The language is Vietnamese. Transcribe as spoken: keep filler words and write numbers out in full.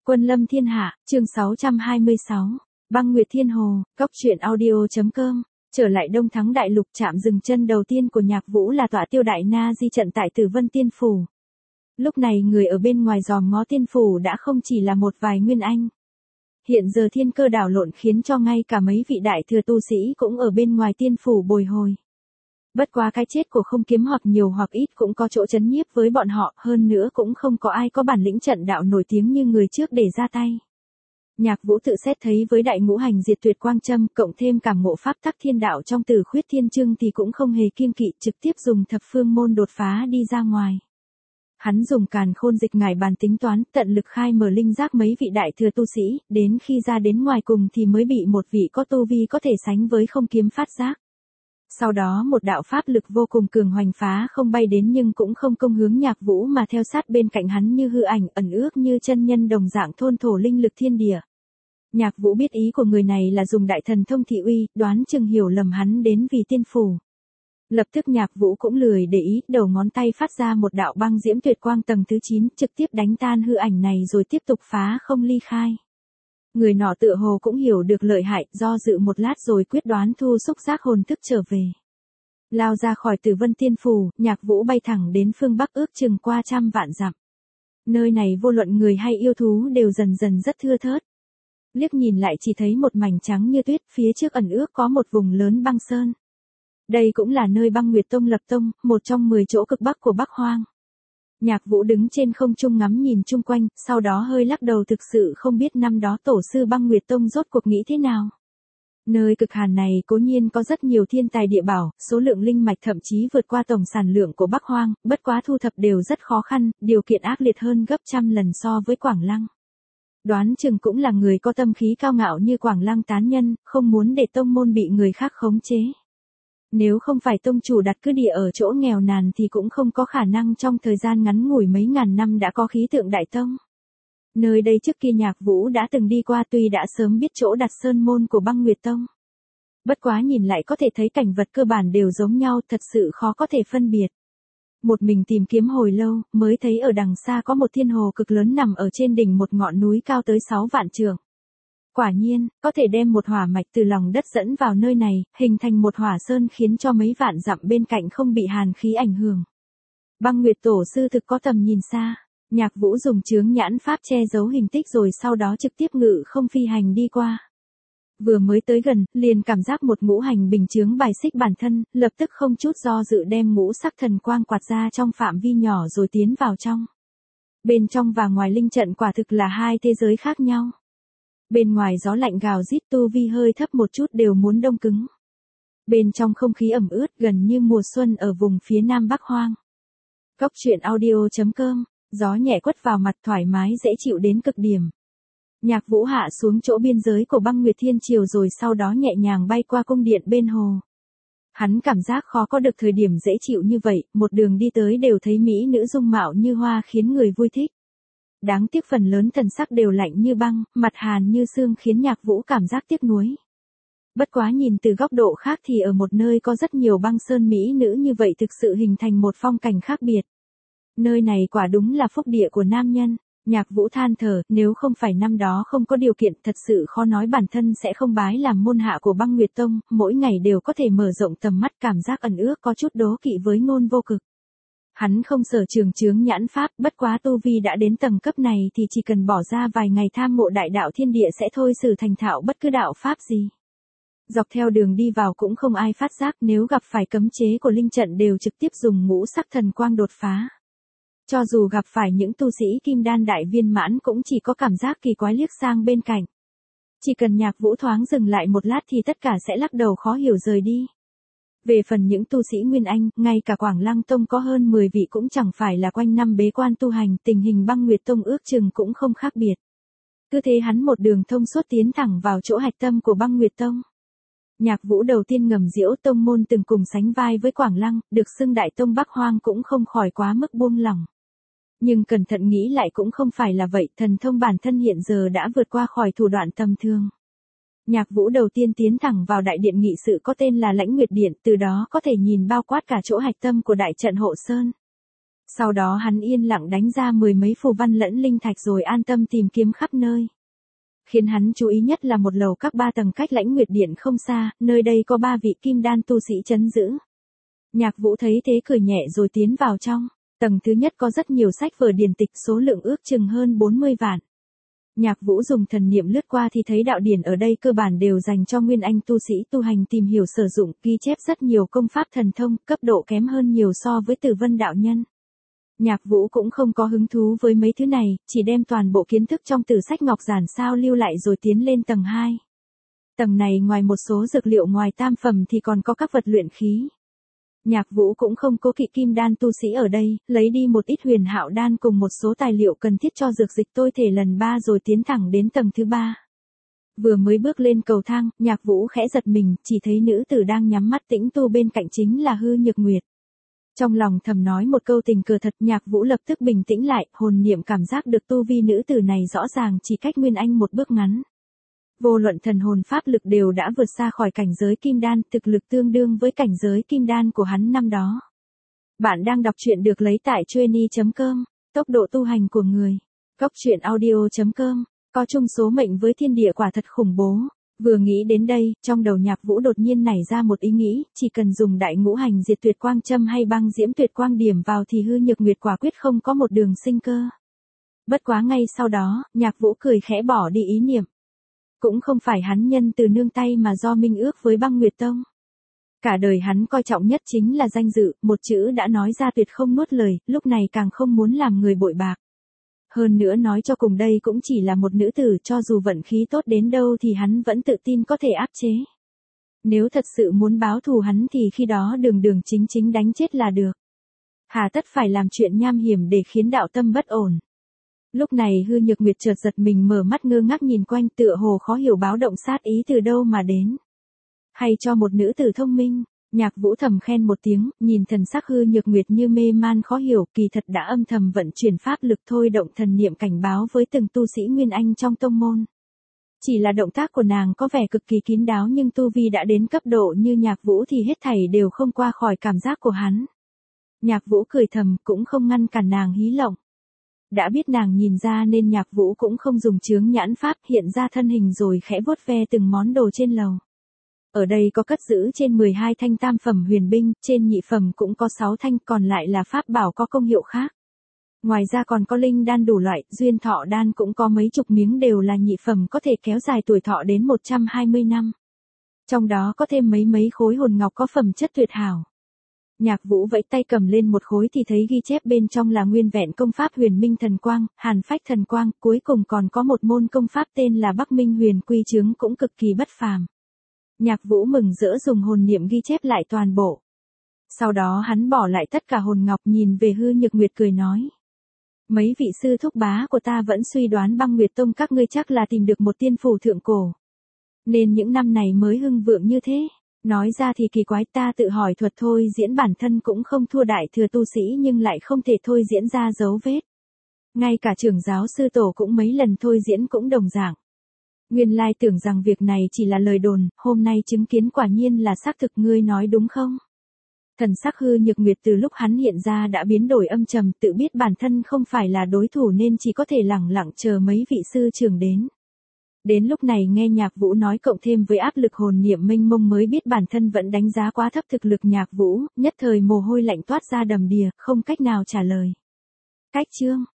Quân lâm thiên hạ, chương sáu trăm hai mươi sáu. Băng Nguyệt Thiên Hồ, Cốc truyện audio.com. Trở lại Đông Thắng Đại Lục, chạm dừng chân đầu tiên của Nhạc Vũ là tọa tiêu đại na di trận tại Tử Vân Tiên Phủ. Lúc này người ở bên ngoài dòm ngó tiên phủ đã không chỉ là một vài nguyên anh. Hiện giờ thiên cơ đảo lộn khiến cho ngay cả mấy vị đại thừa tu sĩ cũng ở bên ngoài tiên phủ bồi hồi. Bất quá cái chết của Không Kiếm hoặc nhiều hoặc ít cũng có chỗ chấn nhiếp với bọn họ, hơn nữa cũng không có ai có bản lĩnh trận đạo nổi tiếng như người trước để ra tay. Nhạc Vũ tự xét thấy với đại ngũ hành diệt tuyệt quang châm cộng thêm cảm ngộ pháp tắc thiên đạo trong Tử Khuyết Thiên Chương thì cũng không hề kiêng kỵ, trực tiếp dùng thập phương môn đột phá đi ra ngoài. Hắn dùng càn khôn dịch ngải bàn tính toán, tận lực khai mở linh giác mấy vị đại thừa tu sĩ, đến khi ra đến ngoài cùng thì mới bị một vị có tu vi có thể sánh với Không Kiếm phát giác. Sau đó một đạo pháp lực vô cùng cường hoành phá không bay đến nhưng cũng không công hướng Nhạc Vũ mà theo sát bên cạnh hắn như hư ảnh ẩn ước như chân nhân đồng dạng thôn thổ linh lực thiên địa. Nhạc Vũ biết ý của người này là dùng đại thần thông thị uy, đoán chừng hiểu lầm hắn đến vì tiên phủ. Lập tức Nhạc Vũ cũng lười để ý, đầu ngón tay phát ra một đạo băng diễm tuyệt quang tầng thứ chín, trực tiếp đánh tan hư ảnh này rồi tiếp tục phá không ly khai. Người nọ tựa hồ cũng hiểu được lợi hại, do dự một lát rồi quyết đoán thu xúc giác hồn thức trở về. Lao ra khỏi Tử Vân Tiên Phủ, Nhạc Vũ bay thẳng đến phương Bắc ước chừng qua trăm vạn dặm. Nơi này vô luận người hay yêu thú đều dần dần rất thưa thớt. Liếc nhìn lại chỉ thấy một mảnh trắng như tuyết, phía trước ẩn ước có một vùng lớn băng sơn. Đây cũng là nơi Băng Nguyệt Tông lập tông, một trong mười chỗ cực bắc của Bắc Hoang. Nhạc Vũ đứng trên không trung ngắm nhìn chung quanh, sau đó hơi lắc đầu, thực sự không biết năm đó tổ sư Băng Nguyệt Tông rốt cuộc nghĩ thế nào. Nơi cực hàn này cố nhiên có rất nhiều thiên tài địa bảo, số lượng linh mạch thậm chí vượt qua tổng sản lượng của Bắc Hoang, bất quá thu thập đều rất khó khăn, điều kiện ác liệt hơn gấp trăm lần so với Quảng Lăng. Đoán chừng cũng là người có tâm khí cao ngạo như Quảng Lăng tán nhân, không muốn để tông môn bị người khác khống chế. Nếu không phải tông chủ đặt cứ địa ở chỗ nghèo nàn thì cũng không có khả năng trong thời gian ngắn ngủi mấy ngàn năm đã có khí tượng đại tông. Nơi đây trước kia Nhạc Vũ đã từng đi qua, tuy đã sớm biết chỗ đặt sơn môn của Băng Nguyệt Tông. Bất quá nhìn lại có thể thấy cảnh vật cơ bản đều giống nhau, thật sự khó có thể phân biệt. Một mình tìm kiếm hồi lâu, mới thấy ở đằng xa có một thiên hồ cực lớn nằm ở trên đỉnh một ngọn núi cao tới sáu vạn trượng. Quả nhiên, có thể đem một hỏa mạch từ lòng đất dẫn vào nơi này, hình thành một hỏa sơn khiến cho mấy vạn dặm bên cạnh không bị hàn khí ảnh hưởng. Băng Nguyệt Tổ sư thực có tầm nhìn xa. Nhạc Vũ dùng chướng nhãn pháp che giấu hình tích rồi sau đó trực tiếp ngự không phi hành đi qua. Vừa mới tới gần, liền cảm giác một ngũ hành bình chướng bài xích bản thân, lập tức không chút do dự đem ngũ sắc thần quang quạt ra trong phạm vi nhỏ rồi tiến vào trong. Bên trong và ngoài linh trận quả thực là hai thế giới khác nhau. Bên ngoài gió lạnh gào rít, tu vi hơi thấp một chút đều muốn đông cứng. Bên trong không khí ẩm ướt gần như mùa xuân ở vùng phía nam Bắc Hoang. Cốc truyện audio.com, gió nhẹ quất vào mặt thoải mái dễ chịu đến cực điểm. Nhạc Vũ hạ xuống chỗ biên giới của Băng Nguyệt Thiên Triều rồi sau đó nhẹ nhàng bay qua cung điện bên hồ. Hắn cảm giác khó có được thời điểm dễ chịu như vậy, một đường đi tới đều thấy mỹ nữ dung mạo như hoa khiến người vui thích. Đáng tiếc phần lớn thần sắc đều lạnh như băng, mặt hàn như xương khiến Nhạc Vũ cảm giác tiếc nuối. Bất quá nhìn từ góc độ khác thì ở một nơi có rất nhiều băng sơn mỹ nữ như vậy thực sự hình thành một phong cảnh khác biệt. Nơi này quả đúng là phúc địa của nam nhân. Nhạc Vũ than thở, nếu không phải năm đó không có điều kiện thật sự khó nói bản thân sẽ không bái làm môn hạ của Băng Nguyệt Tông, mỗi ngày đều có thể mở rộng tầm mắt, cảm giác ẩn ước có chút đố kỵ với Ngôn Vô Cực. Hắn không sở trường chướng nhãn pháp, bất quá tu vi đã đến tầng cấp này thì chỉ cần bỏ ra vài ngày tham ngộ đại đạo thiên địa sẽ thôi xử thành thạo bất cứ đạo pháp gì. Dọc theo đường đi vào cũng không ai phát giác, nếu gặp phải cấm chế của linh trận đều trực tiếp dùng ngũ sắc thần quang đột phá. Cho dù gặp phải những tu sĩ kim đan đại viên mãn cũng chỉ có cảm giác kỳ quái liếc sang bên cạnh. Chỉ cần Nhạc Vũ thoáng dừng lại một lát thì tất cả sẽ lắc đầu khó hiểu rời đi. Về phần những tu sĩ Nguyên Anh, ngay cả Quảng Lăng Tông có hơn mười vị cũng chẳng phải là quanh năm bế quan tu hành, tình hình Băng Nguyệt Tông ước chừng cũng không khác biệt. Cứ thế hắn một đường thông suốt tiến thẳng vào chỗ hạch tâm của Băng Nguyệt Tông. Nhạc Vũ đầu tiên ngầm diễu tông môn từng cùng sánh vai với Quảng Lăng, được xưng đại tông Bắc Hoang cũng không khỏi quá mức buông lỏng. Nhưng cẩn thận nghĩ lại cũng không phải là vậy, thần thông bản thân hiện giờ đã vượt qua khỏi thủ đoạn tầm thường. Nhạc Vũ đầu tiên tiến thẳng vào đại điện nghị sự có tên là Lãnh Nguyệt Điện, từ đó có thể nhìn bao quát cả chỗ hạch tâm của đại trận hộ sơn. Sau đó hắn yên lặng đánh ra mười mấy phù văn lẫn linh thạch rồi an tâm tìm kiếm khắp nơi. Khiến hắn chú ý nhất là một lầu các ba tầng cách Lãnh Nguyệt Điện không xa, nơi đây có ba vị kim đan tu sĩ trấn giữ. Nhạc Vũ thấy thế cười nhẹ rồi tiến vào trong. Tầng thứ nhất có rất nhiều sách vở điển tịch, số lượng ước chừng hơn bốn mươi vạn. Nhạc Vũ dùng thần niệm lướt qua thì thấy đạo điển ở đây cơ bản đều dành cho nguyên anh tu sĩ tu hành tìm hiểu sử dụng, ghi chép rất nhiều công pháp thần thông, cấp độ kém hơn nhiều so với Tử Vân đạo nhân. Nhạc Vũ cũng không có hứng thú với mấy thứ này, chỉ đem toàn bộ kiến thức trong tử sách ngọc giản sao lưu lại rồi tiến lên tầng hai. Tầng này ngoài một số dược liệu ngoài tam phẩm thì còn có các vật luyện khí. Nhạc Vũ cũng không cố kỵ kim đan tu sĩ ở đây, lấy đi một ít huyền hạo đan cùng một số tài liệu cần thiết cho dược dịch tôi thể lần ba rồi tiến thẳng đến tầng thứ ba. Vừa mới bước lên cầu thang, Nhạc Vũ khẽ giật mình, chỉ thấy nữ tử đang nhắm mắt tĩnh tu bên cạnh chính là Hư Nhược Nguyệt. Trong lòng thầm nói một câu tình cờ thật, Nhạc Vũ lập tức bình tĩnh lại, hồn niệm cảm giác được tu vi nữ tử này rõ ràng chỉ cách Nguyên Anh một bước ngắn. Vô luận thần hồn pháp lực đều đã vượt xa khỏi cảnh giới kim đan, thực lực tương đương với cảnh giới kim đan của hắn năm đó. Bạn đang đọc truyện được lấy tại chueny chấm com, tốc độ tu hành của người. Góc truyện audio chấm com, có chung số mệnh với thiên địa quả thật khủng bố. Vừa nghĩ đến đây, trong đầu Nhạc Vũ đột nhiên nảy ra một ý nghĩ, chỉ cần dùng đại ngũ hành diệt tuyệt quang châm hay băng diễm tuyệt quang điểm vào thì Hư Nhược Nguyệt quả quyết không có một đường sinh cơ. Bất quá ngay sau đó, Nhạc Vũ cười khẽ bỏ đi ý niệm. Cũng không phải hắn nhân từ nương tay mà do minh ước với Băng Nguyệt Tông. Cả đời hắn coi trọng nhất chính là danh dự, một chữ đã nói ra tuyệt không nuốt lời, lúc này càng không muốn làm người bội bạc. Hơn nữa nói cho cùng đây cũng chỉ là một nữ tử, cho dù vận khí tốt đến đâu thì hắn vẫn tự tin có thể áp chế. Nếu thật sự muốn báo thù hắn thì khi đó đường đường chính chính đánh chết là được. Hà tất phải làm chuyện nham hiểm để khiến đạo tâm bất ổn. Lúc này Hư Nhược Nguyệt chợt giật mình mở mắt ngơ ngác nhìn quanh, tựa hồ khó hiểu báo động sát ý từ đâu mà đến. Hay cho một nữ tử thông minh. Nhạc Vũ thầm khen một tiếng, nhìn thần sắc Hư Nhược Nguyệt như mê man khó hiểu, kỳ thật đã âm thầm vận chuyển pháp lực thôi động thần niệm cảnh báo với từng tu sĩ Nguyên Anh trong tông môn. Chỉ là động tác của nàng có vẻ cực kỳ kín đáo nhưng tu vi đã đến cấp độ như Nhạc Vũ thì hết thảy đều không qua khỏi cảm giác của hắn. Nhạc Vũ cười thầm, cũng không ngăn cản nàng hí lộng. Đã biết nàng nhìn ra nên Nhạc Vũ cũng không dùng chướng nhãn pháp, hiện ra thân hình rồi khẽ vuốt ve từng món đồ trên lầu. Ở đây có cất giữ trên mười hai thanh tam phẩm huyền binh, trên nhị phẩm cũng có sáu thanh, còn lại là pháp bảo có công hiệu khác. Ngoài ra còn có linh đan đủ loại, duyên thọ đan cũng có mấy chục miếng đều là nhị phẩm có thể kéo dài tuổi thọ đến một trăm hai mươi năm. Trong đó có thêm mấy mấy khối hồn ngọc có phẩm chất tuyệt hảo. Nhạc Vũ vẫy tay cầm lên một khối thì thấy ghi chép bên trong là nguyên vẹn công pháp Huyền Minh Thần Quang, Hàn Phách Thần Quang, cuối cùng còn có một môn công pháp tên là Bắc Minh Huyền Quy Chướng cũng cực kỳ bất phàm. Nhạc Vũ mừng rỡ dùng hồn niệm ghi chép lại toàn bộ. Sau đó hắn bỏ lại tất cả hồn ngọc, nhìn về Hư Nhược Nguyệt cười nói. Mấy vị sư thúc bá của ta vẫn suy đoán Băng Nguyệt Tông các ngươi chắc là tìm được một tiên phù thượng cổ. Nên những năm này mới hưng vượng như thế. Nói ra thì kỳ quái, ta tự hỏi thuật thôi diễn bản thân cũng không thua đại thừa tu sĩ nhưng lại không thể thôi diễn ra dấu vết. Ngay cả trưởng giáo sư tổ cũng mấy lần thôi diễn cũng đồng dạng. Nguyên lai tưởng rằng việc này chỉ là lời đồn, hôm nay chứng kiến quả nhiên là xác thực, ngươi nói đúng không? Thần sắc Hư Nhược Nguyệt từ lúc hắn hiện ra đã biến đổi âm trầm, tự biết bản thân không phải là đối thủ nên chỉ có thể lẳng lặng chờ mấy vị sư trưởng đến. Đến lúc này nghe Nhạc Vũ nói cộng thêm với áp lực hồn niệm mênh mông mới biết bản thân vẫn đánh giá quá thấp thực lực Nhạc Vũ, nhất thời mồ hôi lạnh toát ra đầm đìa, không cách nào trả lời. Cách chương